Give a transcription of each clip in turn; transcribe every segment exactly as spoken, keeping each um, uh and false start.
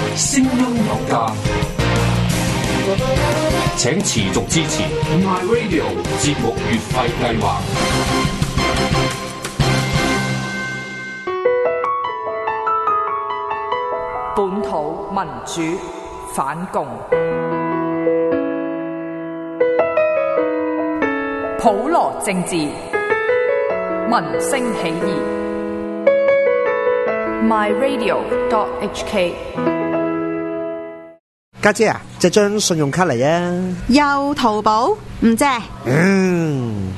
聲音有價，請持續支持 My Radio 節目月費計劃。 本土民主反共，普羅政治，民聲起義。My Radio dot H K。 家姐啊，借張信用卡嚟啊！ 又淘寶唔借。 嗯。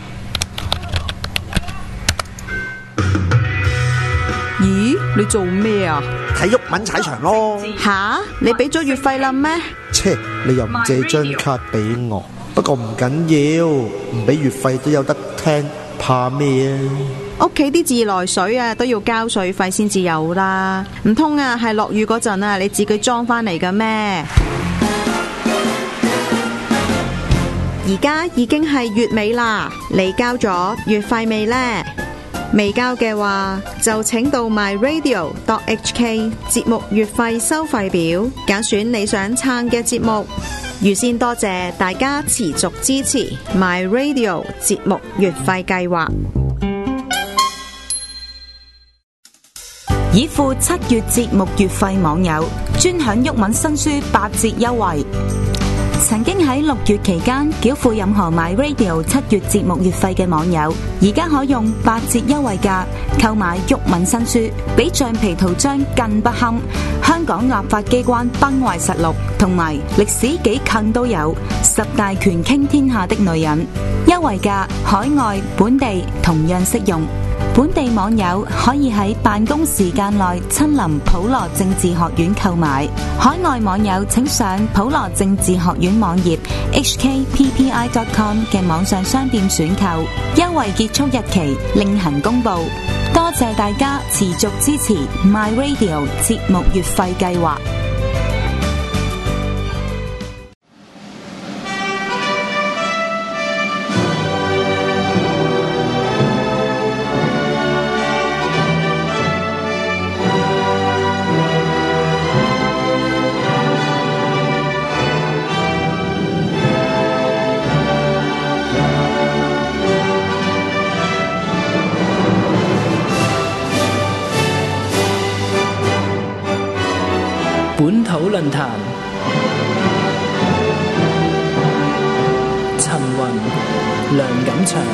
咦，你做咩啊？ 睇郁文踩場咯。 吓，你俾咗月費啦咩？ 切，你又唔借張卡俾我？不過唔緊要，唔俾月費都有得聽，怕咩啊？ 屋企啲自來水啊都要交水費先至有啦，唔通啊係落雨嗰陣啊你自己裝返嚟㗎咩？而家已經係月尾啦，你交咗月費未呢？未交嘅話就請到 My Radio dot H K 節目月費收費表，揀選你想撐嘅節目。預先多謝大家持續支持 My Radio 節目月費計劃。 已付七月節目月費網友專享毓民新書八折優惠。曾經喺六月期間繳付任何 My Radio 七月節目月費嘅網友，而家可用八折優惠價購買毓民新書，比橡皮圖章更不堪。香港立法機關崩壞實錄同埋歷史幾近都有十大權傾天下的女人，優惠價海外本地同樣適用。本地網友可以喺辦公時間內親臨普羅政治學院購買，海外網友請上普羅政治學院網頁 h k p p i dot com 嘅網上商店選購，優惠結束日期另行公布。多謝大家持續支持 My Radio 節目月費計劃。 本土論壇，陳雲、梁錦祥。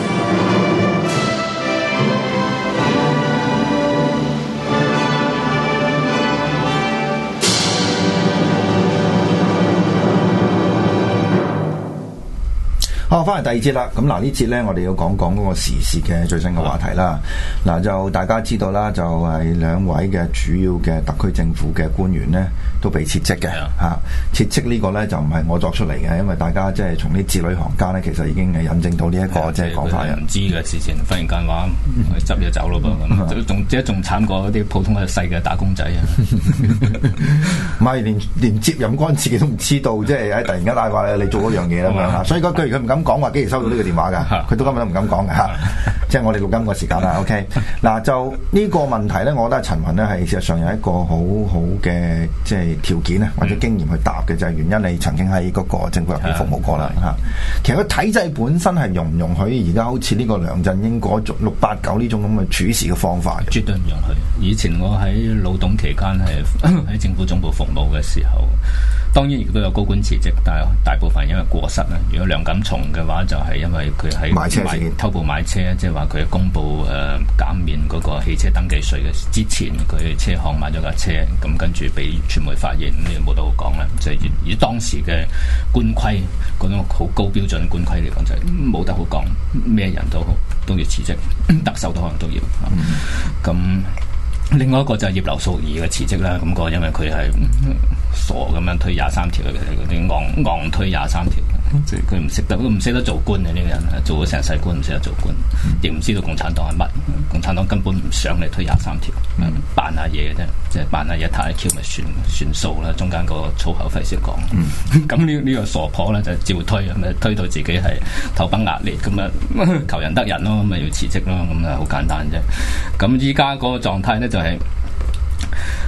好，翻嚟第二節啦。咁嗱，呢節咧，我哋要講講嗰個時事嘅最新嘅話題啦。嗱，就大家知道啦，就係兩位嘅主要嘅特區政府嘅官員咧，都被撤職嘅嚇。撤職呢個咧就唔係我作出嚟嘅，因為大家即係從啲字裏行間咧，其實已經係印證到呢一個即係講法嘅。 唔知嘅事情，忽然間話執嘢走咯噃，咁仲即係仲慘過啲普通嘅細嘅打工仔啊！ 唔係連連接任官自己都唔知道，即係喺突然間嗌話你做嗰樣嘢咁樣嚇。所以嗰句佢唔敢講話幾時收到呢個電話㗎，佢都根本都唔敢講嘅嚇。即係我哋錄音個時間啦。OK，嗱就呢個問題咧，我覺得陳雲咧係事實上有一個好好嘅即係條件啊，或者經驗去答嘅，就係、是、原因你曾經喺嗰個政府入邊服務過啦嚇。其實個體制本身係容唔容許而家好似呢個梁振英嗰種六八九呢種咁嘅處事嘅方法？ 絕對唔容許。以前我喺老董期間係喺政府總部服務嘅時候，當然亦都有高官辭職，但係大部分因為過失啦。如果梁錦松嘅話，就係、是、因為佢喺買車時偷步買車，即係話佢公布誒減免嗰個汽車登記稅嘅之前，佢車行買咗架車，咁跟住俾傳媒發現，咁你冇得好講啦。就係、是、以當時嘅官規嗰種好高標準官規嚟講，就係冇得好講，咩人都好都要辭職，特首都可能都要。咁、嗯、另外一個就係葉劉淑儀嘅辭職啦。咁、那個因為佢係傻咁樣推廿三條嘅，嗰啲昂昂推廿三條。即係佢唔識得，都唔識得做官嘅呢個人，做咗成世官唔識得做官，亦唔知道共產黨係乜。共產黨根本唔想嚟推廿三條，扮下嘢嘅啫，即係扮下嘢太 Q 咪算算數啦。中間個粗口費事講。咁呢呢個傻婆咧就照推，咪推到自己係頭崩額裂咁啊，求人得人咯，咁咪要辭職咯，咁啊好簡單啫。咁依家嗰個狀態咧就係、是。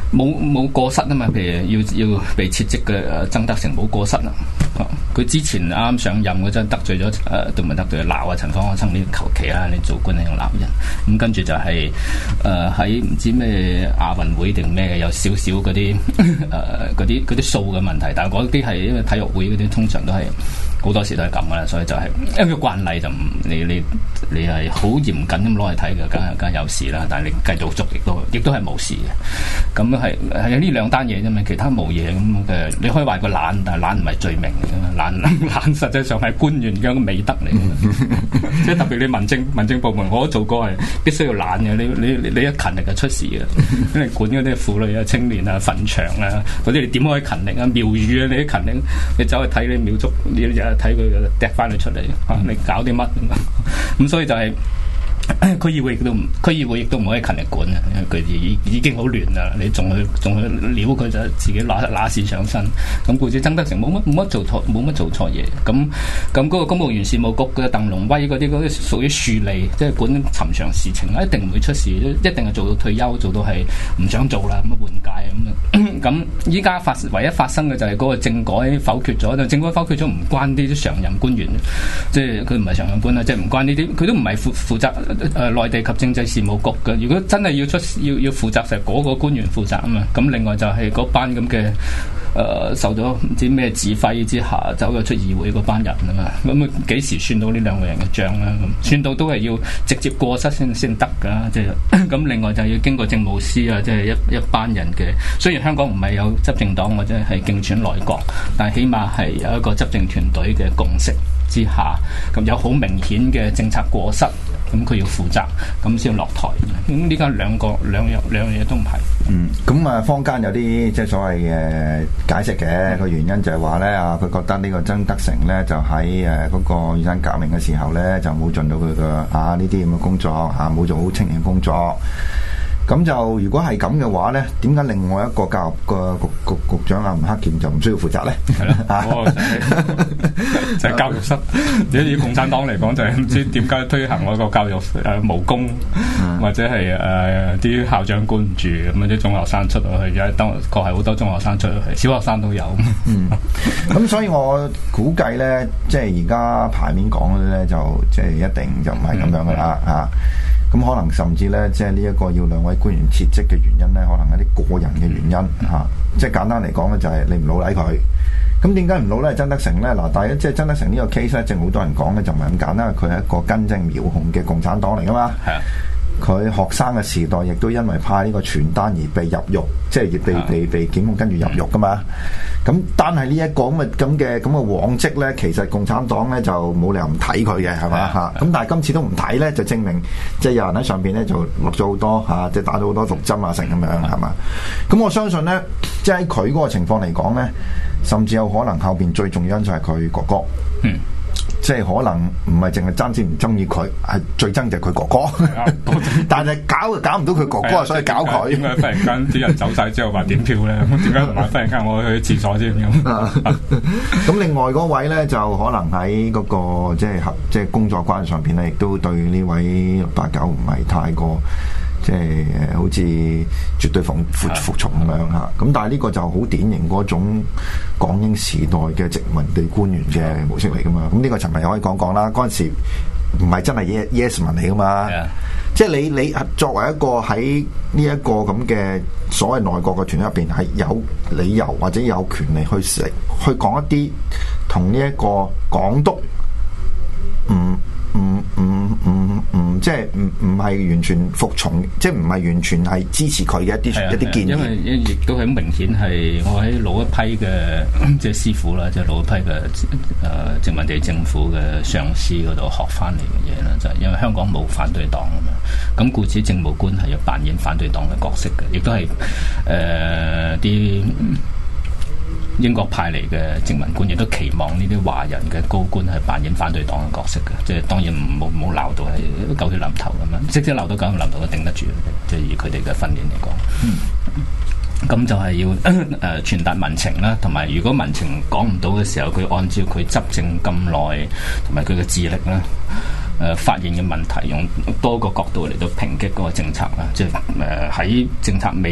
冇冇過失啊嘛，譬如要要被撤職嘅誒曾德成冇過失啊，佢之前啱啱上任嗰陣得罪咗誒，都唔係得罪鬧啊陳方安生呢求其啊，你做官係用鬧人，咁跟住就係誒喺唔知咩亞運會定咩嘅有少少嗰啲誒嗰啲嗰啲數嘅問題，但係嗰啲係因為體育會嗰啲通常都係好多時都係咁噶啦，所以就係因為慣例就唔你你你係好嚴謹咁攞嚟睇嘅，梗係梗係有事啦，但係你繼續捉亦都亦都係冇事嘅，咁係係呢兩單嘢啫嘛，其他冇嘢咁嘅，你可以話佢懶，但係懶唔係罪名嚟嘅，懶懶實際上係官員嘅一個美德嚟嘅，即係特別你民政民政部門，我都做過係必須要懶嘅，你你你一勤力就出事嘅，你管嗰啲婦女啊、青年啊、墳場啊嗰啲，你點可以勤力啊？廟宇啊，你啲勤力，你走去睇你廟祝，你日日睇佢掟翻你出嚟，嚇你搞啲乜咁，所以就係、是。區議會亦都唔，區議會亦都唔可以勤力管啊！因為佢已已經好亂啦，你仲去仲去撩佢就自己揦揦事上身。咁故此曾德成冇乜冇乜做錯冇乜做錯嘢。咁咁嗰個公務員事務局嘅鄧龍威嗰啲嗰啲屬於庶利，即係管尋常事情，一定唔會出事，一定係做到退休，做到係唔想做啦，咁啊換屆咁啊。咁依家發唯一發生嘅就係嗰個政改否決咗，政改否決咗唔關呢啲常任官員，即係佢唔係常任官啦，即係唔關呢啲，佢都唔係負負責。誒內地及政制事務局嘅，如果真係要出要要負責，就係嗰個官員負責啊嘛。咁另外就係嗰班咁嘅誒受咗唔知咩指揮之下走咗出議會嗰班人啊嘛。咁啊幾時算到呢兩個人嘅賬啦？咁算到都係要直接過失先先得㗎。即係咁，另外就要經過政務司啊，即係一一班人嘅。雖然香港唔係有執政黨或者係競選內閣，但係起碼係有一個執政團隊嘅共識之下，咁有好明顯嘅政策過失。咁佢要負責，咁先落台。咁呢家兩個兩樣兩樣嘢都唔係。 嗯，咁啊，坊間有啲即係所謂嘅解釋嘅個、嗯、原因就係話咧啊，佢覺得呢個曾德成咧就喺誒嗰個雨傘革命嘅時候咧就冇盡到佢嘅啊呢啲咁嘅工作啊，冇做好青年工作。咁就如果係咁嘅話咧，點解另外一個教育個局局局長啊吳克儉就唔需要負責咧？係咯，哦、 就係、是、教育失。如果以共產黨嚟講，就係唔知點解推行嗰個教育誒、呃、無功，嗯、或者係誒啲校長管唔住咁啲中學生出去，而家當確係好多中學生出去，小學生都有。 嗯，咁所以我估計咧，即係而家牌面講嘅咧，就即係一定就唔係咁樣噶啦嚇。咁可能甚至咧，即係呢一個要兩位官員撤職嘅原因咧，可能係啲個人嘅原因嚇、嗯啊。即係簡單嚟講咧，就係你唔老禮佢。咁點解唔老禮曾德成咧？嗱，第一即係曾德成呢個 case 咧，正好多人講咧，就唔係咁簡單，佢係一個根正苗紅嘅共產黨嚟噶嘛。係啊。佢學生嘅時代亦都因為派呢個傳單而被入獄，即係被被被檢控跟住入獄噶嘛。咁單係呢一個咁嘅咁嘅咁嘅往績咧，其實共產黨咧就冇理由唔睇佢嘅，係嘛嚇？咁但係今次都唔睇咧，就證明即係有人喺上邊咧就落咗好多嚇，即係打咗好多毒針啊，成咁樣係嘛？咁我相信咧，即係喺佢嗰個情況嚟講咧，甚至有可能後邊最重要因素係佢哥哥。嗯。即係可能唔係淨係爭先唔中意佢，係最憎就係佢哥哥。但係搞搞唔到佢哥哥，所以搞佢。 點解忽然間啲人走晒之後話點票咧？點解唔係忽然間我去廁所先咁？ 咁另外嗰位咧就可能喺嗰個即係合即係工作關係上邊咧，亦都對呢位六八九唔係太過。即係好似絕對服服服從咁樣嚇，咁但係呢個就好典型嗰種港英時代嘅殖民地官員嘅模式嚟噶嘛，咁呢個尋日又可以講講啦。嗰陣時唔係真係 yes 民嚟噶嘛，即係你你作為一個喺呢一個咁嘅所謂內閣嘅團體入邊係有理由或者有權利去食去講一啲同呢一個港督唔唔唔唔唔即係唔唔係完全服從，即係唔係完全係支持佢嘅一啲一啲建議。因為亦都係明顯係我喺老一批嘅即係師傅啦，即係老一批嘅誒殖民地政府嘅上司嗰度學翻嚟嘅嘢啦，就係因為香港冇反對黨啊嘛，咁故此政務官係要扮演反對黨嘅角色嘅，亦都係誒啲。英國派嚟嘅殖民官亦都期望呢啲華人嘅高官係扮演反對黨嘅角色嘅，即係當然唔好唔好鬧到係狗血淋頭咁樣，即使鬧到狗血淋頭都頂得住，即係以佢哋嘅訓練嚟講。咁、嗯、就係要誒、呃、傳達民情啦，同埋如果民情講唔到嘅時候，佢按照佢執政咁耐同埋佢嘅智力啦。誒、呃、發現嘅問題，用多個角度嚟到抨擊嗰個政策啦，即係誒喺政策未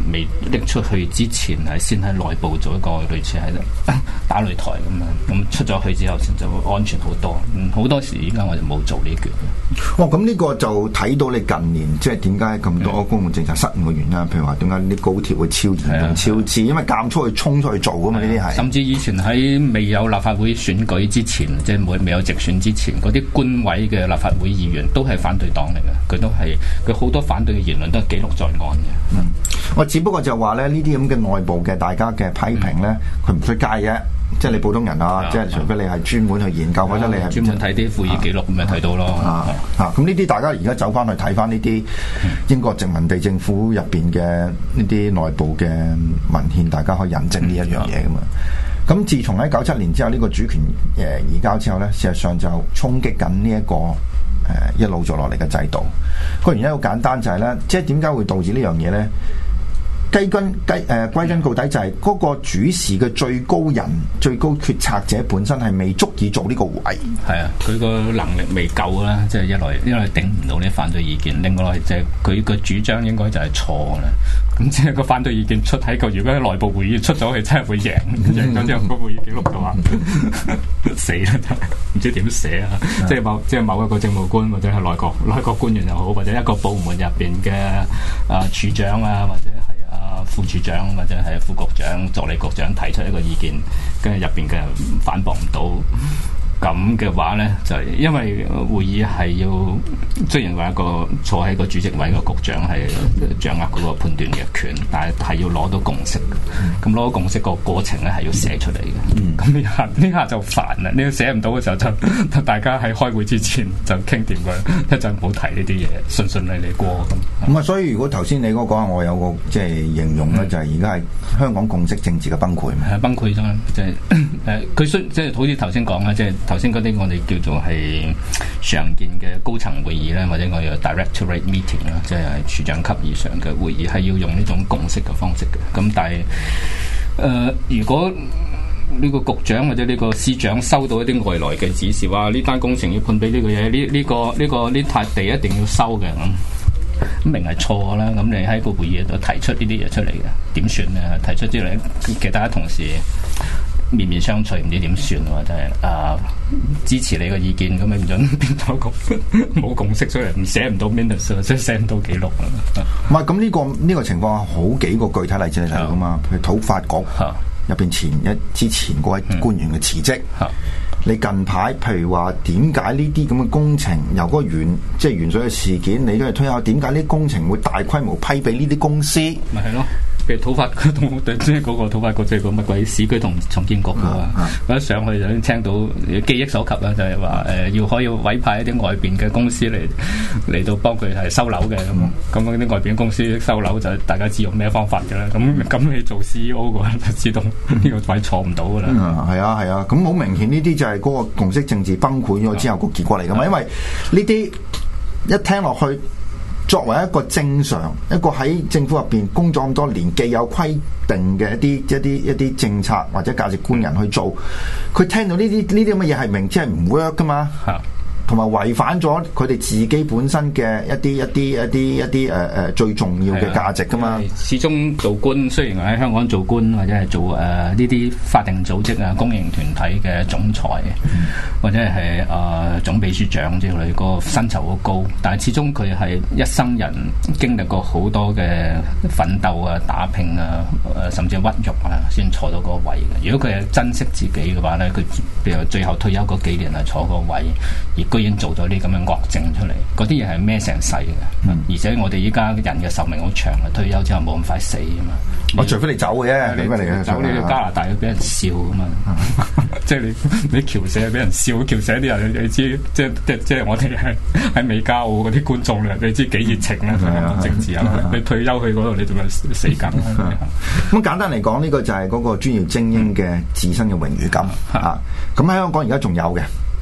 未拎出去之前係先喺內部做一個類似係打擂台咁樣，咁出咗去之後就會安全好多。好多時依家我就冇做呢橛。 哦，咁呢個就睇到你近年即係點解咁多公共政策失誤嘅原因，譬如話點解啲高鐵會超嚴重超支，因為監出去衝出去做㗎嘛，呢啲係。甚至以前喺未有立法會選舉之前，即係未有直選之前，嗰啲官委嘅立法會議員都係反對黨嚟嘅，佢都係佢好多反對嘅言論都係記錄在案嘅。 嗯，我只不過就話咧，呢啲咁嘅內部嘅大家嘅批評咧，佢唔出街嘅。即係你普通人啊，即係除非你係專門去研究，或者你係專門睇啲會議記錄咁咪睇到咯。 啊啊！咁呢啲大家而家走翻去睇翻呢啲英國殖民地政府入邊嘅呢啲內部嘅文獻，大家可以印證呢一樣嘢噶嘛。咁、嗯、自從喺九七年之後呢、呢個主權誒移交之後咧，事實上就衝擊緊呢一個誒、呃、一路做落嚟嘅制度。個原因好簡單就係、是、咧，即係點解會導致呢樣嘢咧？歸根歸誒歸根究底就係嗰個主事嘅最高人、最高決策者本身係未足以做呢個位。 係啊，佢個能力未夠啦，即係一來因為頂唔到呢反對意見，另外就係佢個主張應該就係錯啦。咁即係個反對意見出喺個，如果喺內部會議出咗去，真係會贏，贏咗之後個會議記錄就話死啦，唔知點寫啊！即係某即係某一個政務官或者係內閣內閣官員又好，或者一個部門入邊嘅啊處長啊，或者係啊副處長或者係副局長、助理局長提出一個意見，跟住入邊嘅人反駁唔到。咁嘅話呢，就係因為會議係要，雖然話一個坐喺個主席位嘅局長係掌握嗰個判斷嘅權，但係係要攞到共識。咁攞到共識個過程呢係要寫出嚟嘅。咁呢、嗯、下呢下就煩啦！你寫唔到嘅時候就大家喺開會之前就傾掂佢，一陣唔好提呢啲嘢，順順利利過咁。 咁啊，所以如果頭先你嗰個講，我有個即係形容呢，嗯、就係而家係香港共識政治嘅崩潰。 係崩潰咗，即係誒，佢雖即係好似頭先講啦，即係。頭先嗰啲我哋叫做係常見嘅高層會議咧，或者我哋 directorate meeting 啦，即係處長級以上嘅會議，係要用呢種共識嘅方式嘅。咁但係誒、呃，如果呢個局長或者呢個司長收到一啲外來嘅指示，話呢單工程要判俾呢個嘢，呢呢、呢個呢、呢個呢塊地一定要收嘅咁，咁明係錯啦。咁你喺個會議度提出呢啲嘢出嚟嘅，點算咧？提出之後，其他同事面面相覷，唔知點算喎！真係啊，支持你個意見咁樣唔準變咗個冇共識出嚟，唔寫唔到 minutes，即係寫唔到記錄啊！ 唔係咁呢個呢、呢個情況，好幾個具體例子嚟睇噶嘛。譬如土發局入邊前一之前嗰位官員嘅辭職，嗯、你近排譬如話點解呢啲咁嘅工程由嗰個原即係原水嘅事件，你都係推下點解呢啲工程會大規模批俾呢啲公司？咪係咯。譬如土發局即係嗰個土發局，即係個乜鬼市區同重建局嘅嘛，我一上去就已經聽到記憶所及啦，就係話誒要可以委派一啲外邊嘅公司嚟嚟到幫佢係收樓嘅咁，咁嗰啲外邊公司收樓就大家知用咩方法嘅啦。咁咁你做 C E O 嘅話就知道呢個位坐唔到嘅啦。 嗯，係啊係啊，咁好、啊、明顯呢啲就係嗰個共識政治崩潰咗之後個結果嚟㗎嘛，因為呢啲一聽落去。作為一個正常一個喺政府入邊工作咁多年，既有規定嘅一啲一啲一啲政策或者價值觀人去做，佢聽到呢啲呢啲咁嘅嘢係明知係唔 work 噶嘛，同埋違反咗佢哋自己本身嘅一啲一啲一啲一啲誒誒最重要嘅價值噶嘛。 始終做官，雖然喺香港做官或者係做誒呢啲法定組織啊、公營團體嘅總裁，嗯、或者係誒、呃、總秘書長之類，個薪酬好高，但係始終佢係一生人經歷過好多嘅奮鬥啊、打拼啊、誒甚至屈辱啊，先坐到嗰個位嘅。如果佢係珍惜自己嘅話咧，佢譬如最後退休嗰幾年係坐個位，而居然做咗啲咁嘅惡政出嚟，嗰啲嘢係孭成世嘅。嗯、而且我哋依家人嘅壽命好長啊，退休之後冇咁快死啊嘛。 我除非你走嘅啫，除非你走你去加拿大要俾人笑啊嘛。即係你你僑社俾人笑，僑社啲人你知，即係即係即係我哋係喺美加澳嗰啲觀眾咧，你知幾熱情咧？政治啊，你退休去嗰度，你仲係死梗。 咁簡單嚟講，呢個就係嗰個專業精英嘅自身嘅榮譽感啊。咁喺香港而家仲有嘅。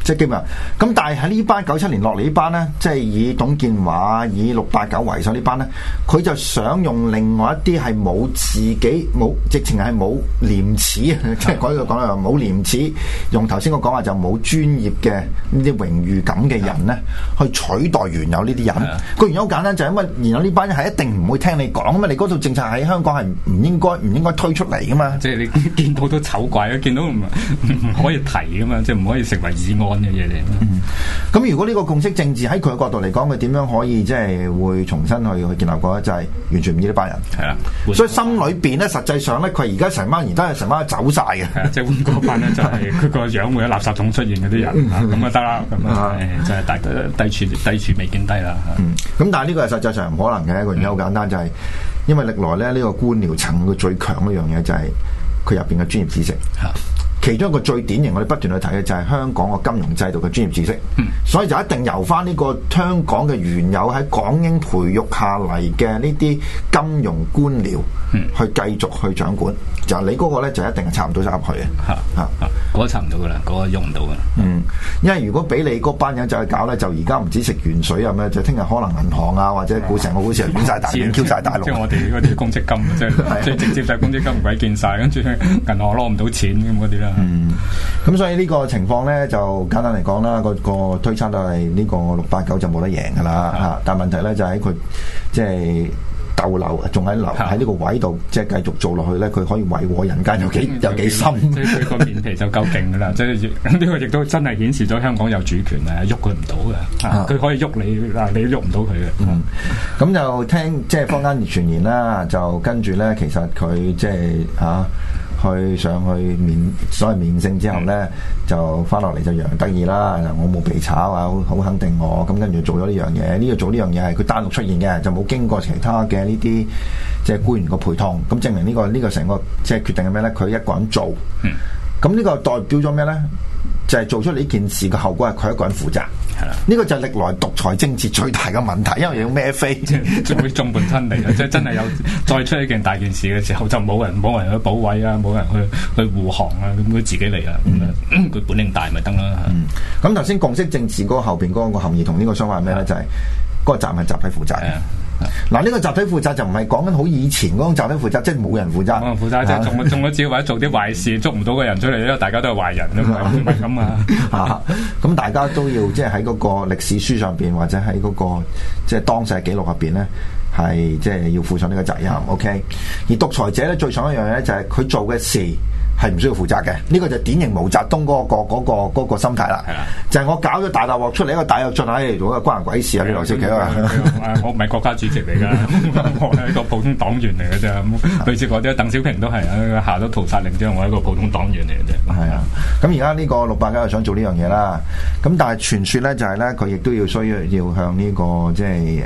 即係基本上。咁但係喺呢班九七年落嚟呢班咧，即係以董建華、以六八九為首呢班咧，佢就想用另外一啲係冇自己冇，直情係冇廉恥啊！即係改句講啦，冇廉恥，用頭先我講話就冇專業嘅呢啲榮譽感嘅人咧，去取代原有呢啲人。個原因好簡單，就係因為原有呢班人係一定唔會聽你講啊嘛！你嗰套政策喺香港係唔應該唔應該推出嚟噶嘛？ 即係你見到都醜怪，見到唔唔可以提噶嘛？即係唔可以成為議案嘅嘢嚟。 咁、嗯、如果呢個共識政治喺佢嘅角度嚟講，佢點樣可以即係會重新去去建立過咧？就係、是、完全唔依呢班人。係啊，所以心裏邊咧，實際上咧，佢而家成班而家係成班走晒嘅。係啊，即係換嗰班咧，就係佢個樣會喺垃圾桶出現嗰啲人，咁啊得啦，咁啊就係大低處低處未見低啦。咁、嗯、但係呢個係實際上唔可能嘅，一個原因好簡單，就係、是、因為歷來咧呢、這個官僚層嘅最強一樣嘢就係佢入邊嘅專業知識。其中一個最典型，我哋不斷去睇嘅就係香港個金融制度嘅專業知識，嗯、所以就一定由翻呢個香港嘅原有喺港英培育下嚟嘅呢啲金融官僚，嗯、去繼續去掌管。就你嗰個咧就一定係插唔到入去嘅，嚇嚇嗰個插唔到噶啦，嗰、嗰個用唔到噶。 嗯，因為如果俾你嗰班人就去搞咧，就而家唔止食鉛水啊咩，就聽日可能銀行啊或者股成個股市係亂曬大亂 Q 曬大陸。 即係我哋嗰啲公積金，即係最直接就係公積金唔鬼見晒，跟住銀行攞唔到錢咁嗰啲啦。 嗯，咁所以呢個情況咧，就簡單嚟講啦，個個推測都係呢個六八九就冇得贏噶啦嚇。但係問題咧就喺佢即係逗留，仲喺留喺呢個位度，即係繼續做落去咧，佢可以為禍人間有幾有幾深。 即係佢個面皮就夠勁噶啦，即係呢個亦都真係顯示咗香港有主權啊，喐佢唔到嘅，佢可以喐你嗱，你喐唔到佢嘅。 嗯，咁就聽即係坊間傳言啦，就跟住咧，其實佢即係嚇。去上去面所謂面聖之後咧，嗯、就翻落嚟就洋洋得意啦。我冇被炒啊，好肯定我。咁跟住做咗呢樣嘢，呢、這個做呢樣嘢係佢單獨出現嘅，就冇經過其他嘅呢啲即係官員個陪同。咁證明呢、這個呢、這個成個即係決定係咩咧？佢一個人做。咁呢、嗯、個代表咗咩咧？就係、是、做出呢件事嘅後果係佢一個人負責。呢個就係歷來獨裁政治最大嘅問題，因為要孭飛， 就會眾叛親離啊！即係真係有再出一件大件事嘅時候，就冇人冇人去保衞啊，冇人去去護航啊，咁佢自己嚟啊！咁啊、嗯，佢本領大咪得啦。 咁頭先共識政治嗰個後邊嗰個含義同呢個相反係咩咧？就係、是、嗰個責任係集體負責。嗱，呢個集體負責就唔係講緊好以前嗰種集體負責，即係冇人負責。冇人負責，即係中中咗招或者做啲壞事，捉唔到個人出嚟，因為大家都係壞人啊嘛，唔係咁啊。嚇，咁大家都要即係喺嗰個歷史書上邊，或者喺嗰個即係當世記錄入邊咧，係即係要負上呢個責任。OK，而獨裁者咧最想一樣嘢咧，就係佢做嘅事係唔需要負責嘅，呢、這個就典型毛澤東嗰、那個嗰、那個嗰、那個心態啦。係啦，就係我搞咗大大鑊出嚟，一個大躍進喺度，關人鬼事啊！呢劉少奇啊， 我唔係國家主席嚟噶，我係一個普通黨員嚟嘅啫。類似嗰啲，鄧小平都係啊，下咗屠殺令之後，我係一個普通黨員嚟嘅啫。係啊，咁而家呢個六八九又想做呢樣嘢啦。咁但係傳說咧就係咧，佢亦都要需要要向呢、這個即係誒誒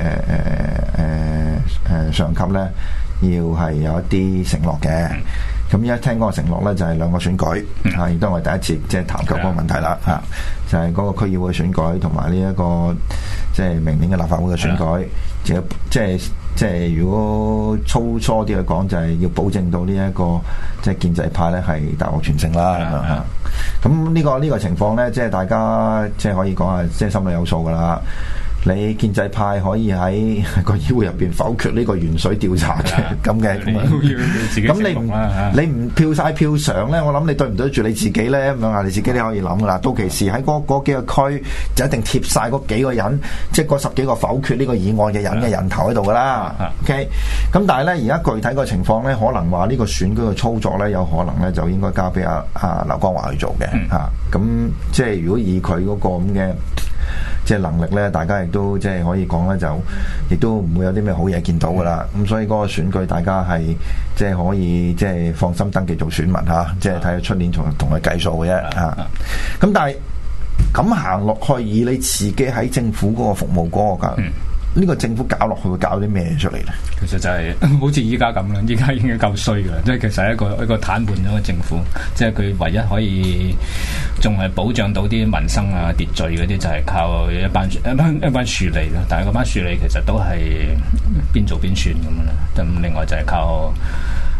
誒誒上級咧，要係有一啲承諾嘅。嗯咁而家聽嗰個承諾咧，就係兩個選舉，嚇、嗯，亦都係我哋第一次即係談及嗰個問題啦，嚇、嗯，就係嗰個區議會選舉同埋呢一個即係明年嘅立法會嘅選舉，即係即係即係如果粗疏啲去講，就係要保證到呢一個即係建制派咧係大獲全勝啦，嚇。咁呢個呢個情況咧，即係大家即係可以講下，即係心裏有數噶啦。你建制派可以喺個議會入邊否決呢個鉛水調查嘅咁嘅，咁你唔你唔票晒票上咧，我諗你對唔對得住你自己咧？咁樣啊，你自己都可以諗噶啦。到期時喺嗰嗰幾個區就一定貼晒嗰幾個人，即係嗰十幾個否決呢個議案嘅人嘅人頭喺度噶啦。OK，咁但係咧，而家具體個情況咧，可能話呢個選舉嘅操作咧，有可能咧就應該交俾阿阿劉江華去做嘅嚇。咁、嗯啊、即係如果以佢嗰個咁嘅即係能力咧，大家亦都即係可以講咧，就亦都唔會有啲咩好嘢見到噶啦。咁所以嗰個選舉，大家係即係可以即係放心登記做選民嚇，即係睇下出年同同佢計數嘅啫嚇。咁但係咁行落去，以你自己喺政府嗰個服務嗰個㗎。嗯呢個政府搞落去會搞啲咩出嚟咧？其實就係、是、好似依家咁啦，依家已經夠衰噶啦，即係其實係一個一個癱瘓咗嘅政府，即係佢唯一可以仲係保障到啲民生啊秩序嗰啲，就係靠一班一班一班庶吏啦。但係嗰班庶吏其實都係邊做邊算咁樣啦。咁另外就係靠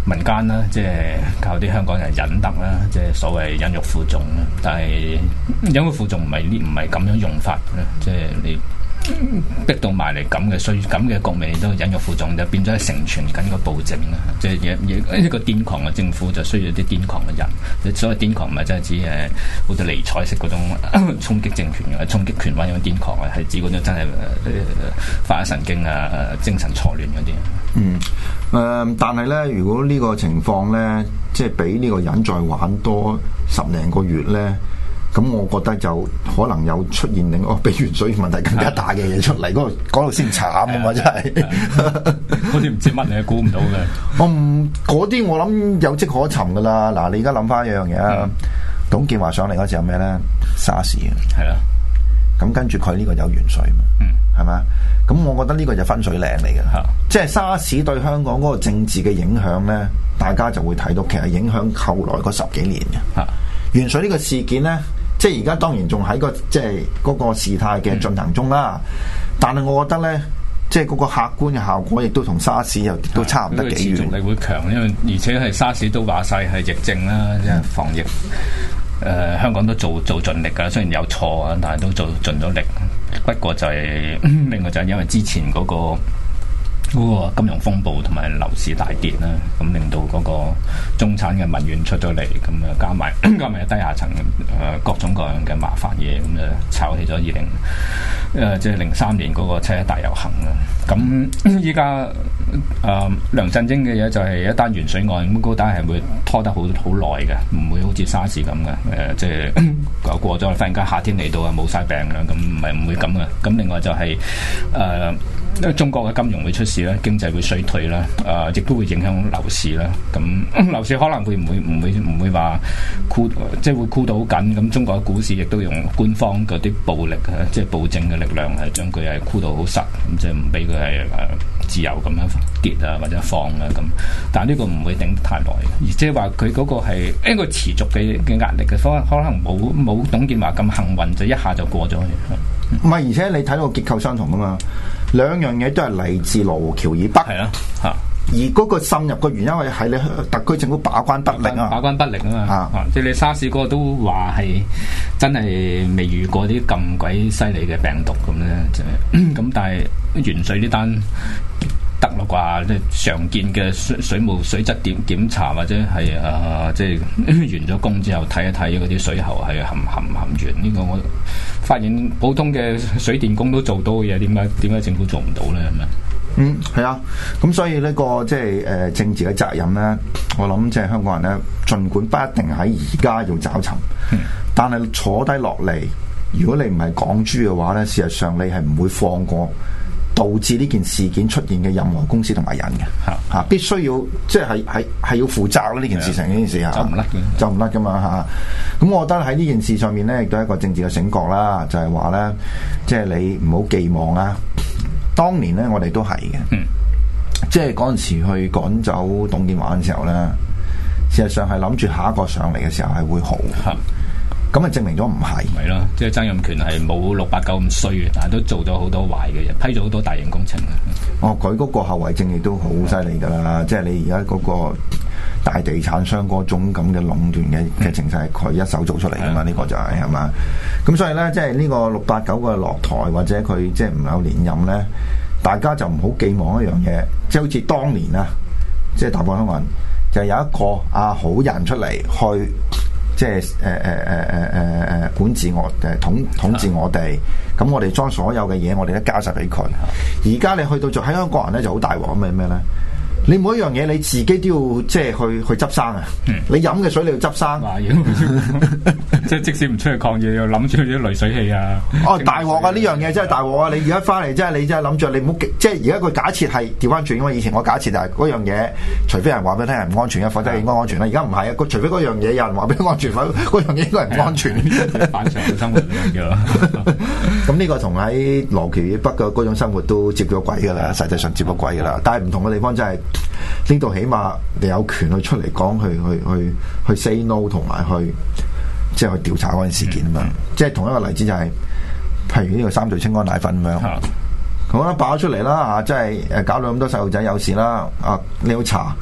民間啦，即係靠啲香港人忍得啦，即係所謂忍辱負重啦。但係忍辱負重唔係呢，唔係咁樣用法嘅，即係你逼到埋嚟咁嘅需咁嘅局面都忍辱負重，就變咗係成全緊個暴政啦。即係一個癲狂嘅政府就需要啲癲狂嘅人。所謂癲狂唔係真係指誒好似尼采式嗰種衝擊政權嘅、衝擊權威嗰種癲狂啊，係指嗰種真係誒發咗神經啊、精神錯亂嗰啲。 嗯，誒、呃，但係咧，如果呢個情況咧，即係俾呢個人再玩多十零個月咧，咁我覺得就可能有出現另外比原水問題更加大嘅嘢出嚟，嗰度度先慘啊嘛，真係， 好似唔知乜你估唔到嘅。 我唔嗰啲我諗有跡可尋噶啦。嗱，你而家諗翻一樣嘢啊，董建華上嚟嗰時候咩咧？沙士啊，係啦。咁跟住佢呢個有元水嘛，係咪？咁我覺得呢個就分水嶺嚟嘅，即係沙士對香港嗰個政治嘅影響咧，大家就會睇到，其實影響後來嗰十幾年嘅。元水呢個事件咧，即係而家當然仲喺個即係嗰個事態嘅進行中啦。嗯、但係我覺得咧，即係嗰個客觀嘅效果，亦都同沙士又都差唔多幾遠。持續力會強，因為而且係沙士都話晒係疫症啦，即係防疫。誒、呃、香港都做做盡力㗎，雖然有錯啊，但係都做盡咗力。不過就係、是、另外就係因為之前嗰、那個嗰個金融風暴同埋樓市大跌啦，咁令到嗰個中產嘅民怨出咗嚟，咁啊加埋加埋低下層誒各種各樣嘅麻煩嘢，咁啊炒起咗二零誒即係零三年嗰個七一大遊行啦。咁依家誒梁振英嘅嘢就係一單鉛水案，咁嗰單係會拖得好好耐嘅，唔會好似沙士咁嘅誒，即係過過咗忽然間夏天嚟到啊冇晒病啦，咁唔係唔會咁嘅。咁另外就係、是、誒。呃因為中國嘅金融會出事啦，經濟會衰退啦，誒、呃，亦都會影響樓市啦。咁樓市可能會唔會唔會唔會話箍，即係會箍到好緊。咁中國嘅股市亦都用官方嗰啲暴力啊，即係暴政嘅力量係將佢係箍到好實，咁即係唔俾佢係誒自由咁樣跌啊或者放啊咁。但係呢個唔會頂得太耐，而即係話佢嗰個係一個持續嘅嘅壓力嘅，可可能冇冇董建華咁幸運，就一下就過咗去。 唔係，而且你睇到結構相同噶嘛，兩樣嘢都係嚟自羅湖橋以北，係啊，嚇。而嗰個滲入嘅原因係係你特區政府把關不力啊， 把關不力啊嘛，啊，即係你沙士嗰個都話係真係未遇過啲咁鬼犀利嘅病毒咁咧，就係咁，但係鉛水呢單得啦啩，即係常見嘅水水務水質檢檢查或者係啊，即係完咗工之後睇一睇嗰啲水喉係含含含鉛呢個我發現普通嘅水電工都做到嘅嘢，點解點解政府做唔到咧？係咪？ 嗯，係啊，咁所以呢、這個即係誒政治嘅責任咧，我諗即係香港人咧，儘管不一定喺而家要找尋，嗯、但係坐低落嚟，如果你唔係港豬嘅話咧，事實上你係唔會放過導致呢件事件出現嘅任何公司同埋人嘅，嚇嚇、啊、必須要即係係係要負責啦呢件事情呢件事嚇，就唔甩嘅，就唔甩噶嘛嚇。咁、啊、我覺得喺呢件事上面咧，亦都係一個政治嘅醒覺啦，就係話咧，即係你唔好寄望啦。當年咧，我哋都係嘅，嗯、即係嗰陣時去趕走董建華嘅時候咧，事實上係諗住下一個上嚟嘅時候係會好，咁啊、嗯、證明咗唔係， 係咯，即係曾蔭權係冇六八九咁衰嘅，但係都做咗好多壞嘅嘢，批咗好多大型工程。 哦，佢嗰個後遺症亦都好犀利㗎啦，嗯、即係你而家嗰個大地產商嗰種咁嘅壟斷嘅嘅情勢係佢一手做出嚟㗎嘛，呢、嗯、個就係係嘛。咁所以咧，即係呢個六八九嘅落台或者佢即係唔有連任咧，大家就唔好寄望一樣嘢，即係好似當年啊，即係大部分香港人就有一個啊好人出嚟去，即係誒誒誒誒誒誒管治我誒統統治我哋，咁我哋將所有嘅嘢我哋都交晒俾佢。而家你去到做喺香港人咧就好大鑊，咩咩咧？你每一樣嘢你自己都要即係去去執生啊！嗯、你飲嘅水你要執生， 即係即使唔出去抗議，又諗住啲濾水器啊！ 哦，大鑊啊！呢樣嘢真係大鑊啊！你而家翻嚟，真係你真係諗住你唔好即係而家個假設係調翻轉，因為以前我假設就係嗰樣嘢，除非人話俾你聽係唔安全嘅，否則應該安全啦。而家唔係啊，除非嗰樣嘢有人話俾你安全，否嗰樣嘢應該係唔安全。 反常嘅生活嘅。 咁呢個同喺羅橋以北嘅嗰種生活都接咗軌㗎啦，實際上接咗軌㗎啦。但係唔同嘅地方真係。呢度起碼你有權去出嚟講，去去去去 say no， 同埋去即係去調查嗰件事件啊嘛。嗯、即係同一個例子就係、是，譬如呢個三聚氰胺奶粉咁樣，咁咧爆咗出嚟啦嚇，即係誒搞到咁多細路仔有事啦。啊，你要查，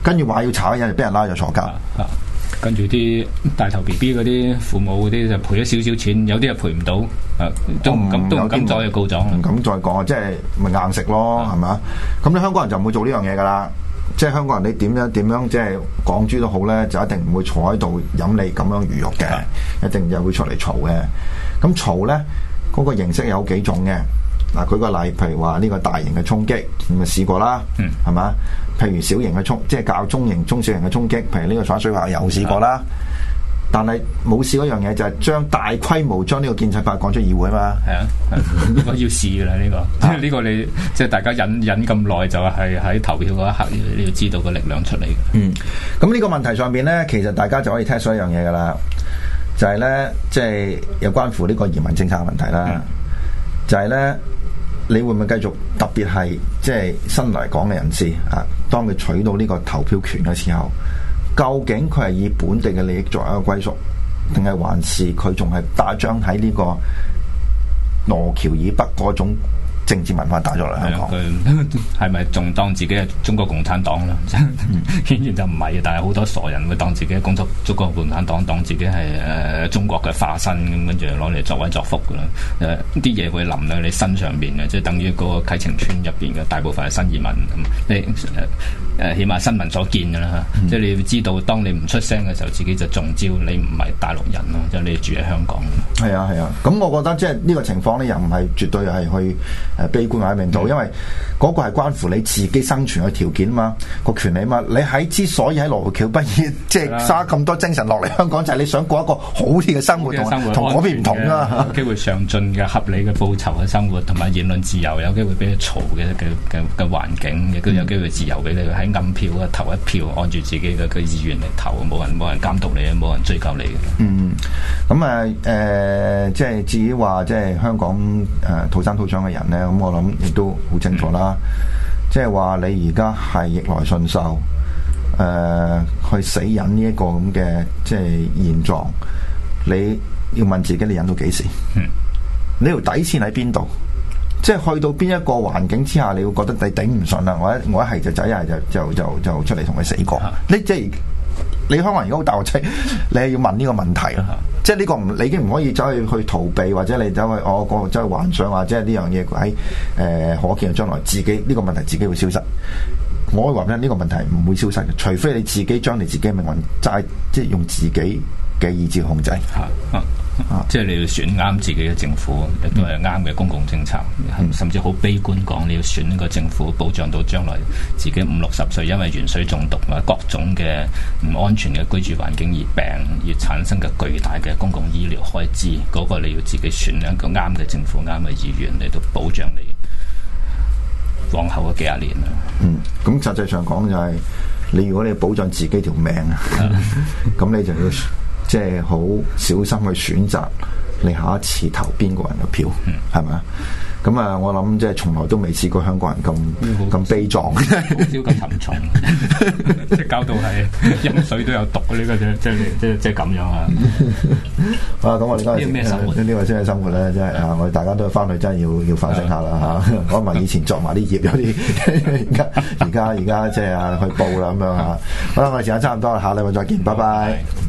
跟住話要炒嘅人就俾人拉咗坐監。 啊啊跟住啲大頭 B B 嗰啲父母嗰啲就賠咗少少錢，有啲又賠唔到，啊都唔敢都唔敢再去告狀， 唔敢再講，即係咪硬食咯，係嘛？咁你香港人就唔會做呢樣嘢噶啦，即係香港人你點樣點樣即係港豬都好咧，就一定唔會坐喺度飲你咁樣魚肉嘅，一定就會出嚟嘈嘅。咁嘈咧嗰個形式有幾種嘅。嗱，舉個例，譬如話呢個大型嘅衝擊，咁咪試過啦，係嘛、嗯？譬如小型嘅衝，即係較中型、中小型嘅衝擊，譬如呢個反水話又試過啦。嗯、但係冇試嗰樣嘢就係將大規模將呢個建制派趕出議會嘛。係啊， 呢個要試㗎啦，呢個呢個你即係大家忍忍咁耐，就係喺投票嗰一刻，你要知道個力量出嚟嘅。 嗯，咁呢個問題上邊咧，其實大家就可以 test 一樣嘢㗎啦，就係、是、咧，即、就、係、是、有關乎呢個移民政策嘅問題啦，嗯、就係咧。你會唔會繼續特別係即係新嚟港嘅人士啊？當佢取到呢個投票權嘅時候，究竟佢係以本地嘅利益作為一個歸屬，定係還是佢仲係打仗喺呢個羅橋以北嗰種政治文化打咗嚟香港？ 佢係咪仲當自己係中國共產黨咧？顯然就唔係，但係好多傻人會當自己係工作中國共產黨，當自己係誒、呃、中國嘅化身，咁跟住攞嚟作威作福噶啦。誒啲嘢會淋喺你身上邊嘅，即係等於嗰個啟晴邨入邊嘅大部分係新移民咁。你誒誒、呃，起碼新聞所見噶啦嚇，嗯、即係你要知道，當你唔出聲嘅時候，自己就中招，你唔係大陸人咯，即係你住喺香港。 係啊係啊，咁我覺得即係呢個情況咧，又唔係絕對係去誒悲觀或者命到，因為嗰個係關乎你自己生存嘅條件嘛，個權利嘛。你喺之所以喺羅湖橋畢業，即係花咁多精神落嚟香港，就係、是、你想過一個好啲嘅生活，同同嗰邊唔同啦。有機會上進嘅合理嘅報酬嘅生活，同埋言論自由，有機會俾你嘈嘅嘅嘅嘅環境，亦都有機會自由俾你喺暗票啊投一票，按住自己嘅嘅意願嚟投，冇人冇人監督你，冇人追究你嘅。嗯， 咁啊誒，即係至於話即係香港誒土生土長嘅人咧，咁我諗亦都好清楚啦。即係話你而家係逆來順受，誒、呃、去死忍呢一個咁嘅即係現狀，你要問自己你忍到幾時？嗯，你條底線喺邊度？即係去到邊一個環境之下，你會覺得你頂唔順啦。我一我一係就仔，一係就就就就出嚟同佢死過。啊、你即係你香港人而家好大個仔，你係要問呢個問題咯。啊、即係呢個唔，你已經唔可以走去去逃避，或者你走去我個走去幻想，或者係呢樣嘢喺誒可見嘅將來自己呢、呢個問題自己會消失。我話咧呢個問題唔會消失嘅，除非你自己將你自己嘅命運齋即係用自己嘅意志控制。啊啊啊、即係你要選啱自己嘅政府，亦都係啱嘅公共政策，嗯、甚至好悲觀講，你要選呢個政府，保障到將來自己五六十歲因為鉛水中毒或者各種嘅唔安全嘅居住環境而病，而產生嘅巨大嘅公共醫療開支，嗰、嗰個你要自己選一個啱嘅政府、啱嘅議員嚟到保障你往後嘅幾廿年啦。 嗯，咁實際上講就係、是、你如果你要保障自己條命啊，咁你就要。即係好小心去選擇你下一次投邊個人嘅票，係咪啊？咁啊，我諗即係從來都未試過香港人咁咁、嗯、悲壯，好少咁沉重，即係搞到係飲水都有毒呢、呢個啫，即係即係即係咁樣啊！ 啊，咁我哋嗰陣時咩生活？呢個先係生活咧，即係啊！我哋大家都翻去真係要要反省下啦嚇，講埋以前作埋啲業有啲，而家而家而家即係啊去報啦咁樣嚇。好啦，我哋時間差唔多啦，下禮拜再見，拜拜。